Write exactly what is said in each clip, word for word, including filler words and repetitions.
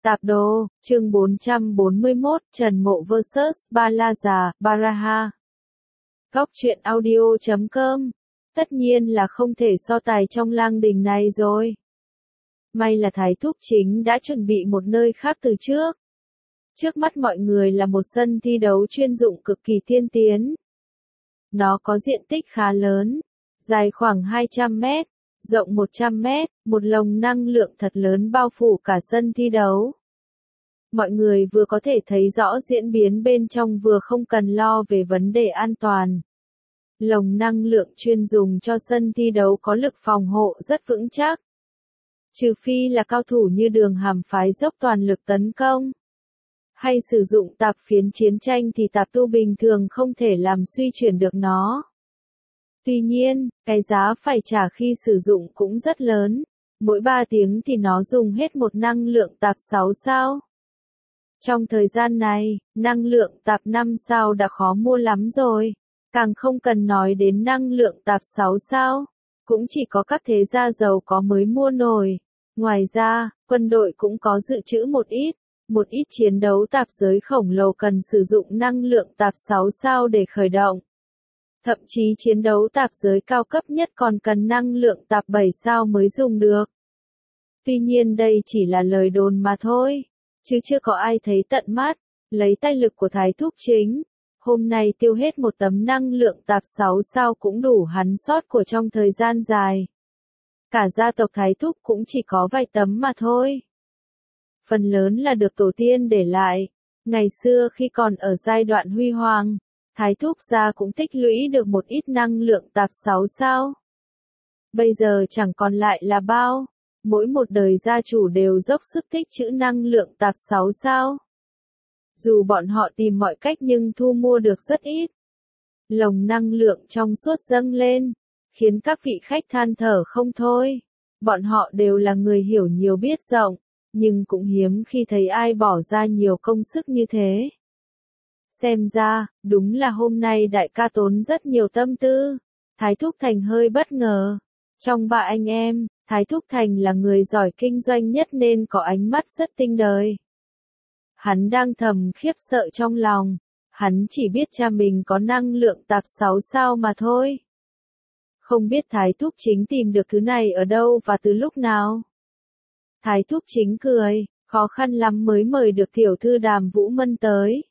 Tạp đồ, chương bốn trăm bốn mươi mốt, Trần Mộ versus. Ba La Già, Baraha. Góc truyện audio chấm com. Tất nhiên là không thể so tài trong lang đình này rồi. May là Thái Thúc Chính đã chuẩn bị một nơi khác từ trước. Trước mắt mọi người là một sân thi đấu chuyên dụng cực kỳ tiên tiến. Nó có diện tích khá lớn, dài khoảng hai trăm mét, rộng một trăm mét, một lồng năng lượng thật lớn bao phủ cả sân thi đấu. Mọi người vừa có thể thấy rõ diễn biến bên trong vừa không cần lo về vấn đề an toàn. Lồng năng lượng chuyên dùng cho sân thi đấu có lực phòng hộ rất vững chắc. Trừ phi là cao thủ như Đường Hàm phái dốc toàn lực tấn công, hay sử dụng tạp phiến chiến tranh thì tạp tu bình thường không thể làm suy chuyển được nó. Tuy nhiên, cái giá phải trả khi sử dụng cũng rất lớn, mỗi ba tiếng thì nó dùng hết một năng lượng tạp sáu sao. Trong thời gian này, năng lượng tạp năm sao đã khó mua lắm rồi, càng không cần nói đến năng lượng tạp sáu sao, cũng chỉ có các thế gia giàu có mới mua nổi. Ngoài ra, quân đội cũng có dự trữ một ít, một ít chiến đấu tạp giới khổng lồ cần sử dụng năng lượng tạp sáu sao để khởi động. Thậm chí chiến đấu tạp giới cao cấp nhất còn cần năng lượng tạp bảy sao mới dùng được. Tuy nhiên đây chỉ là lời đồn mà thôi, chứ chưa có ai thấy tận mắt. Lấy tay lực của Thái Thúc Chính, hôm nay tiêu hết một tấm năng lượng tạp sáu sao cũng đủ hắn sót của trong thời gian dài. Cả gia tộc Thái Thúc cũng chỉ có vài tấm mà thôi. Phần lớn là được tổ tiên để lại. Ngày xưa khi còn ở giai đoạn huy hoàng, Thái Thúc gia cũng tích lũy được một ít năng lượng tạp sáu sao. Bây giờ chẳng còn lại là bao, mỗi một đời gia chủ đều dốc sức tích trữ năng lượng tạp sáu sao. Dù bọn họ tìm mọi cách nhưng thu mua được rất ít. Lồng năng lượng trong suốt dâng lên, khiến các vị khách than thở không thôi. Bọn họ đều là người hiểu nhiều biết rộng, nhưng cũng hiếm khi thấy ai bỏ ra nhiều công sức như thế. Xem ra, đúng là hôm nay đại ca tốn rất nhiều tâm tư. Thái Thúc Thành hơi bất ngờ. Trong ba anh em, Thái Thúc Thành là người giỏi kinh doanh nhất nên có ánh mắt rất tinh đời. Hắn đang thầm khiếp sợ trong lòng. Hắn chỉ biết cha mình có năng lượng tạp sáu sao mà thôi. Không biết Thái Thúc Chính tìm được thứ này ở đâu và từ lúc nào. Thái Thúc Chính cười, khó khăn lắm mới mời được tiểu thư Đàm Vũ Mân tới.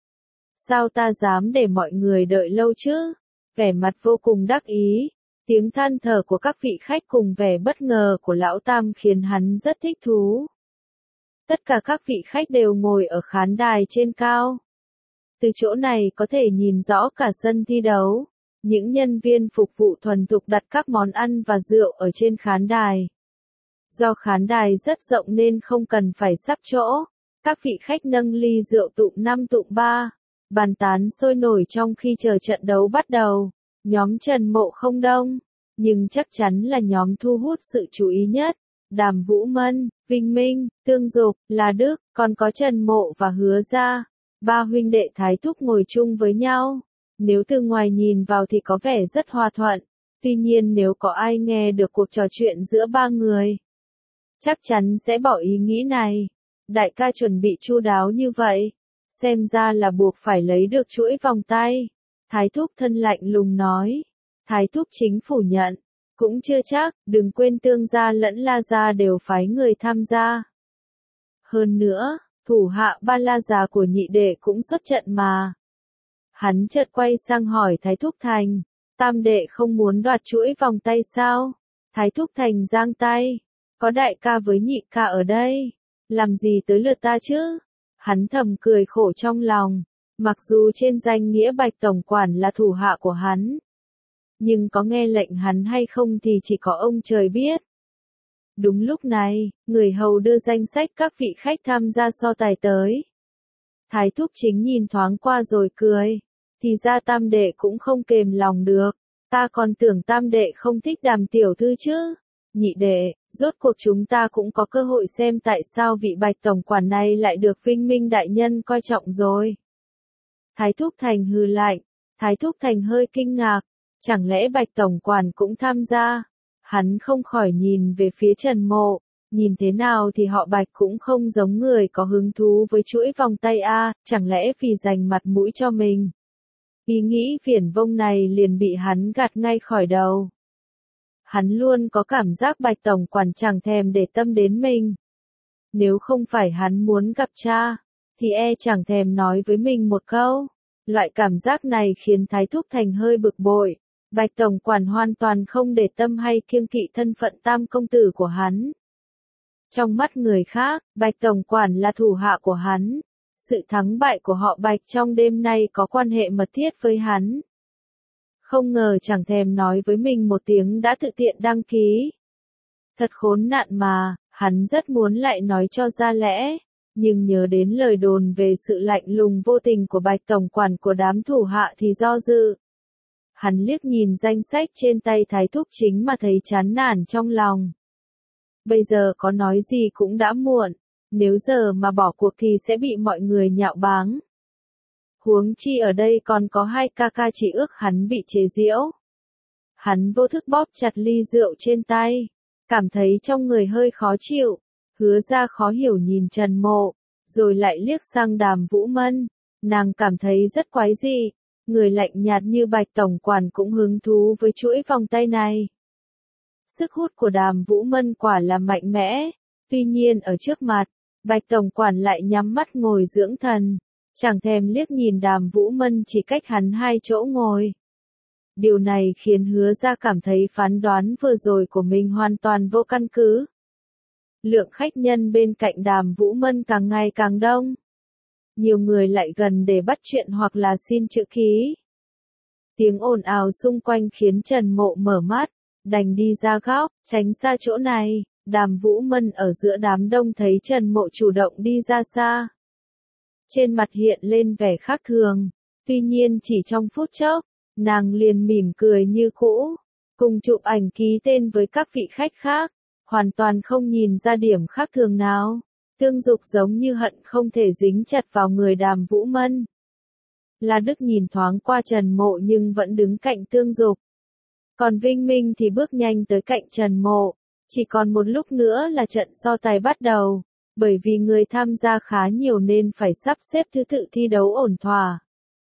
Sao ta dám để mọi người đợi lâu chứ? Vẻ mặt vô cùng đắc ý, tiếng than thở của các vị khách cùng vẻ bất ngờ của lão tam khiến hắn rất thích thú. Tất cả các vị khách đều ngồi ở khán đài trên cao. Từ chỗ này có thể nhìn rõ cả sân thi đấu. Những nhân viên phục vụ thuần thục đặt các món ăn và rượu ở trên khán đài. Do khán đài rất rộng nên không cần phải sắp chỗ, các vị khách nâng ly rượu tụm năm tụm ba, bàn tán sôi nổi trong khi chờ trận đấu bắt đầu. Nhóm Trần Mộ không đông, nhưng chắc chắn là nhóm thu hút sự chú ý nhất. Đàm Vũ Mân, Vinh Minh, Tương Dục, La Đức, còn có Trần Mộ và Hứa Gia. Ba huynh đệ Thái Thúc ngồi chung với nhau. Nếu từ ngoài nhìn vào thì có vẻ rất hòa thuận. Tuy nhiên nếu có ai nghe được cuộc trò chuyện giữa ba người, chắc chắn sẽ bỏ ý nghĩ này. Đại ca chuẩn bị chu đáo như vậy, xem ra là buộc phải lấy được chuỗi vòng tay. Thái Thúc thân lạnh lùng nói. Thái Thúc Chính phủ nhận. Cũng chưa chắc, đừng quên Tương gia lẫn La gia đều phái người tham gia. Hơn nữa, thủ hạ Ba La Già của nhị đệ cũng xuất trận mà. Hắn chợt quay sang hỏi Thái Thúc Thành, tam đệ không muốn đoạt chuỗi vòng tay sao? Thái Thúc Thành giang tay, có đại ca với nhị ca ở đây, làm gì tới lượt ta chứ? Hắn thầm cười khổ trong lòng, mặc dù trên danh nghĩa Bạch Tổng Quản là thủ hạ của hắn, nhưng có nghe lệnh hắn hay không thì chỉ có ông trời biết. Đúng lúc này, người hầu đưa danh sách các vị khách tham gia so tài tới. Thái Thúc Chính nhìn thoáng qua rồi cười. Thì ra tam đệ cũng không kềm lòng được. Ta còn tưởng tam đệ không thích Đàm tiểu thư chứ. Nhị đệ, rốt cuộc chúng ta cũng có cơ hội xem tại sao vị Bạch Tổng Quản này lại được Vinh Minh đại nhân coi trọng rồi. Thái Thúc Thành hừ lạnh. Thái Thúc Thành hơi kinh ngạc. Chẳng lẽ Bạch Tổng Quản cũng tham gia? Hắn không khỏi nhìn về phía Trần Mộ. Nhìn thế nào thì họ Bạch cũng không giống người có hứng thú với chuỗi vòng tay a, chẳng lẽ vì giành mặt mũi cho mình. Ý nghĩ viển vông này liền bị hắn gạt ngay khỏi đầu. Hắn luôn có cảm giác Bạch tổng quản chẳng thèm để tâm đến mình. Nếu không phải hắn muốn gặp cha, thì e chẳng thèm nói với mình một câu. Loại cảm giác này khiến Thái Thúc Thành hơi bực bội. Bạch tổng quản hoàn toàn không để tâm hay kiêng kỵ thân phận tam công tử của hắn. Trong mắt người khác, Bạch tổng quản là thủ hạ của hắn. Sự thắng bại của họ Bạch trong đêm nay có quan hệ mật thiết với hắn. Không ngờ chẳng thèm nói với mình một tiếng đã tự tiện đăng ký. Thật khốn nạn mà, hắn rất muốn lại nói cho ra lẽ. Nhưng nhớ đến lời đồn về sự lạnh lùng vô tình của Bạch tổng quản của đám thủ hạ thì do dự. Hắn liếc nhìn danh sách trên tay Thái Thúc Chính mà thấy chán nản trong lòng. Bây giờ có nói gì cũng đã muộn, nếu giờ mà bỏ cuộc thì sẽ bị mọi người nhạo báng. Huống chi ở đây còn có hai ca ca chỉ ước hắn bị chế giễu. Hắn vô thức bóp chặt ly rượu trên tay, cảm thấy trong người hơi khó chịu, Hứa ra khó hiểu nhìn Trần Mộ, rồi lại liếc sang Đàm Vũ Mân, nàng cảm thấy rất quái dị, người lạnh nhạt như Bạch tổng quản cũng hứng thú với chuỗi vòng tay này. Sức hút của Đàm Vũ Mân quả là mạnh mẽ, tuy nhiên ở trước mặt, Bạch tổng quản lại nhắm mắt ngồi dưỡng thần, chẳng thèm liếc nhìn Đàm Vũ Mân chỉ cách hắn hai chỗ ngồi. Điều này khiến Hứa ra cảm thấy phán đoán vừa rồi của mình hoàn toàn vô căn cứ. Lượng khách nhân bên cạnh Đàm Vũ Mân càng ngày càng đông. Nhiều người lại gần để bắt chuyện hoặc là xin chữ ký. Tiếng ồn ào xung quanh khiến Trần Mộ mở mắt, đành đi ra góc, tránh xa chỗ này. Đàm Vũ Mân ở giữa đám đông thấy Trần Mộ chủ động đi ra xa. Trên mặt hiện lên vẻ khác thường, tuy nhiên chỉ trong phút chốc, nàng liền mỉm cười như cũ, cùng chụp ảnh ký tên với các vị khách khác, hoàn toàn không nhìn ra điểm khác thường nào. Tương Dục giống như hận không thể dính chặt vào người Đàm Vũ Mân. La Đức nhìn thoáng qua Trần Mộ nhưng vẫn đứng cạnh Tương Dục. Còn Vinh Minh thì bước nhanh tới cạnh Trần Mộ, chỉ còn một lúc nữa là trận so tài bắt đầu, bởi vì người tham gia khá nhiều nên phải sắp xếp thứ tự thi đấu ổn thỏa.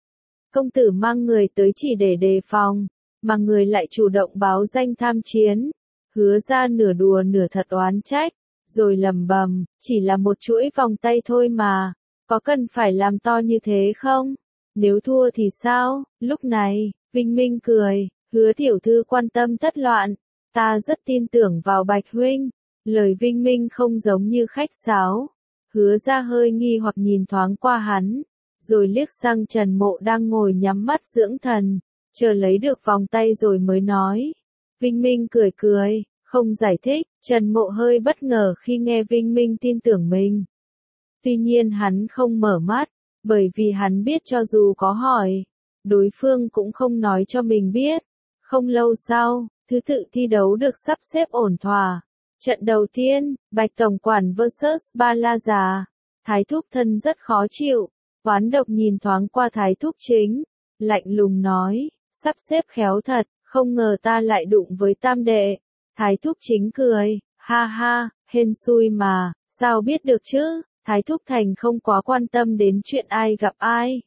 Công tử mang người tới chỉ để đề phòng, mà người lại chủ động báo danh tham chiến. Hứa ra nửa đùa nửa thật oán trách, rồi lầm bầm, chỉ là một chuỗi vòng tay thôi mà, có cần phải làm to như thế không? Nếu thua thì sao? Lúc này, Vinh Minh cười, Hứa tiểu thư quan tâm tất loạn, ta rất tin tưởng vào Bạch huynh. Lời Vinh Minh không giống như khách sáo. Hứa ra hơi nghi hoặc nhìn thoáng qua hắn, rồi liếc sang Trần Mộ đang ngồi nhắm mắt dưỡng thần, chờ lấy được vòng tay rồi mới nói. Vinh Minh cười cười, không giải thích. Trần Mộ hơi bất ngờ khi nghe Vinh Minh tin tưởng mình. Tuy nhiên hắn không mở mắt, bởi vì hắn biết cho dù có hỏi, đối phương cũng không nói cho mình biết. Không lâu sau, thứ tự thi đấu được sắp xếp ổn thỏa. Trận đầu tiên, Bạch tổng quản versus Ba La Già. Thái Thúc Thân rất khó chịu, oán độc nhìn thoáng qua Thái Thúc Chính, lạnh lùng nói, sắp xếp khéo thật, không ngờ ta lại đụng với tam đệ. Thái Thúc Chính cười, ha ha, hên xui mà, sao biết được chứ? Thái Thúc Thành không quá quan tâm đến chuyện ai gặp ai.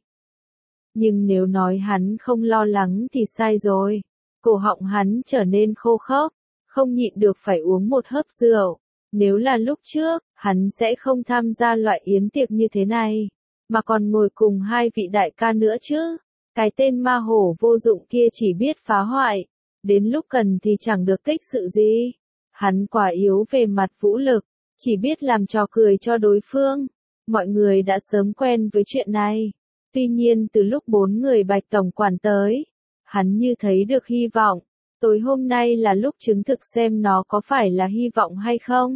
Nhưng nếu nói hắn không lo lắng thì sai rồi. Cổ họng hắn trở nên khô khốc, không nhịn được phải uống một hớp rượu. Nếu là lúc trước, hắn sẽ không tham gia loại yến tiệc như thế này, mà còn ngồi cùng hai vị đại ca nữa chứ. Cái tên ma hổ vô dụng kia chỉ biết phá hoại, đến lúc cần thì chẳng được tích sự gì. Hắn quả yếu về mặt vũ lực, chỉ biết làm trò cười cho đối phương. Mọi người đã sớm quen với chuyện này. Tuy nhiên từ lúc bốn người Bạch tổng quản tới, hắn như thấy được hy vọng. Tối hôm nay là lúc chứng thực xem nó có phải là hy vọng hay không.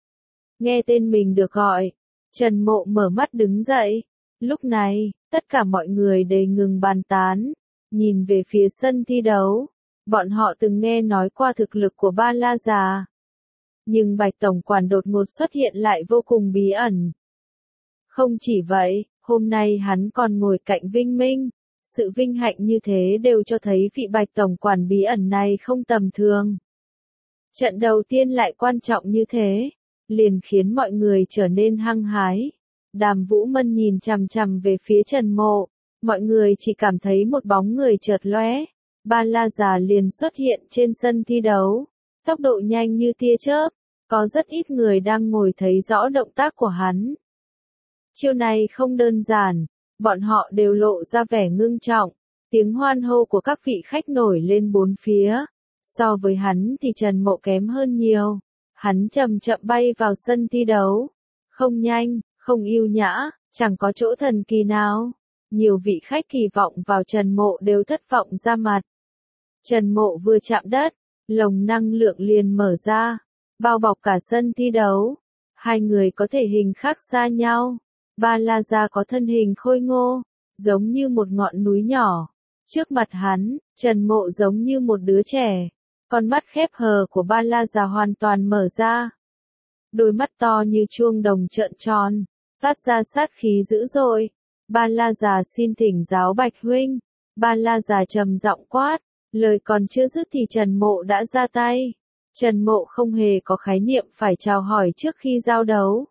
Nghe tên mình được gọi, Trần Mộ mở mắt đứng dậy. Lúc này, tất cả mọi người đều ngừng bàn tán, nhìn về phía sân thi đấu. Bọn họ từng nghe nói qua thực lực của Ba La Già. Nhưng Bạch tổng quản đột ngột xuất hiện lại vô cùng bí ẩn. Không chỉ vậy, hôm nay hắn còn ngồi cạnh Vinh Minh. Sự vinh hạnh như thế đều cho thấy vị Bạch tổng quản bí ẩn này không tầm thường. Trận đầu tiên lại quan trọng như thế, liền khiến mọi người trở nên hăng hái. Đàm Vũ Mân nhìn chằm chằm về phía Trần Mộ, mọi người chỉ cảm thấy một bóng người chợt lóe, Ba La Già liền xuất hiện trên sân thi đấu, tốc độ nhanh như tia chớp, có rất ít người đang ngồi thấy rõ động tác của hắn. Chiêu này không đơn giản, bọn họ đều lộ ra vẻ ngưng trọng, tiếng hoan hô của các vị khách nổi lên bốn phía. So với hắn thì Trần Mộ kém hơn nhiều, hắn chậm chậm bay vào sân thi đấu, không nhanh, không yêu nhã, chẳng có chỗ thần kỳ nào. Nhiều vị khách kỳ vọng vào Trần Mộ đều thất vọng ra mặt. Trần Mộ vừa chạm đất, lồng năng lượng liền mở ra, bao bọc cả sân thi đấu. Hai người có thể hình khác xa nhau. Ba La Già có thân hình khôi ngô, giống như một ngọn núi nhỏ. Trước mặt hắn, Trần Mộ giống như một đứa trẻ. Con mắt khép hờ của Ba La Già hoàn toàn mở ra. Đôi mắt to như chuông đồng trợn tròn, phát ra sát khí dữ dội. Ba La Già xin thỉnh giáo Bạch huynh. Ba La Già trầm giọng quát, lời còn chưa dứt thì Trần Mộ đã ra tay. Trần Mộ không hề có khái niệm phải chào hỏi trước khi giao đấu.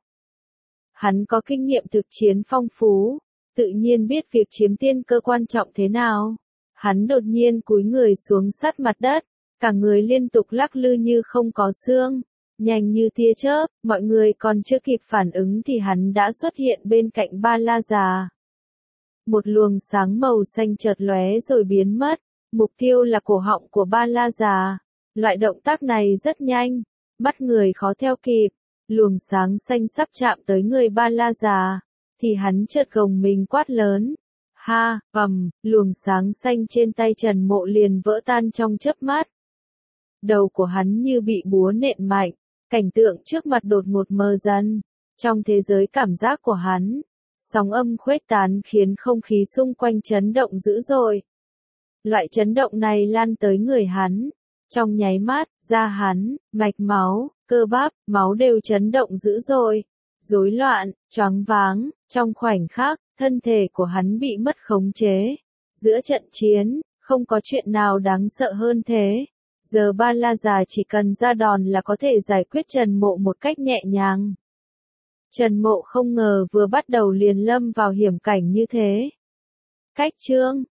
Hắn có kinh nghiệm thực chiến phong phú, tự nhiên biết việc chiếm tiên cơ quan trọng thế nào. Hắn đột nhiên cúi người xuống sát mặt đất, cả người liên tục lắc lư như không có xương, nhanh như tia chớp, mọi người còn chưa kịp phản ứng thì hắn đã xuất hiện bên cạnh Ba La Già. Một luồng sáng màu xanh chợt lóe rồi biến mất, mục tiêu là cổ họng của Ba La Già. Loại động tác này rất nhanh, bắt người khó theo kịp. Luồng sáng xanh sắp chạm tới người Ba La Già, thì hắn chợt gồng mình quát lớn. Ha, ầm, luồng sáng xanh trên tay Trần Mộ liền vỡ tan trong chớp mắt. Đầu của hắn như bị búa nện mạnh, cảnh tượng trước mặt đột ngột mờ dần. Trong thế giới cảm giác của hắn, sóng âm khuếch tán khiến không khí xung quanh chấn động dữ dội. Loại chấn động này lan tới người hắn. Trong nháy mắt, da hắn, mạch máu, cơ bắp, máu đều chấn động dữ dội, rối loạn, choáng váng. Trong khoảnh khắc, thân thể của hắn bị mất khống chế. Giữa trận chiến, không có chuyện nào đáng sợ hơn thế. Giờ Ba La Già chỉ cần ra đòn là có thể giải quyết Trần Mộ một cách nhẹ nhàng. Trần Mộ không ngờ vừa bắt đầu liền lâm vào hiểm cảnh như thế. Cách chương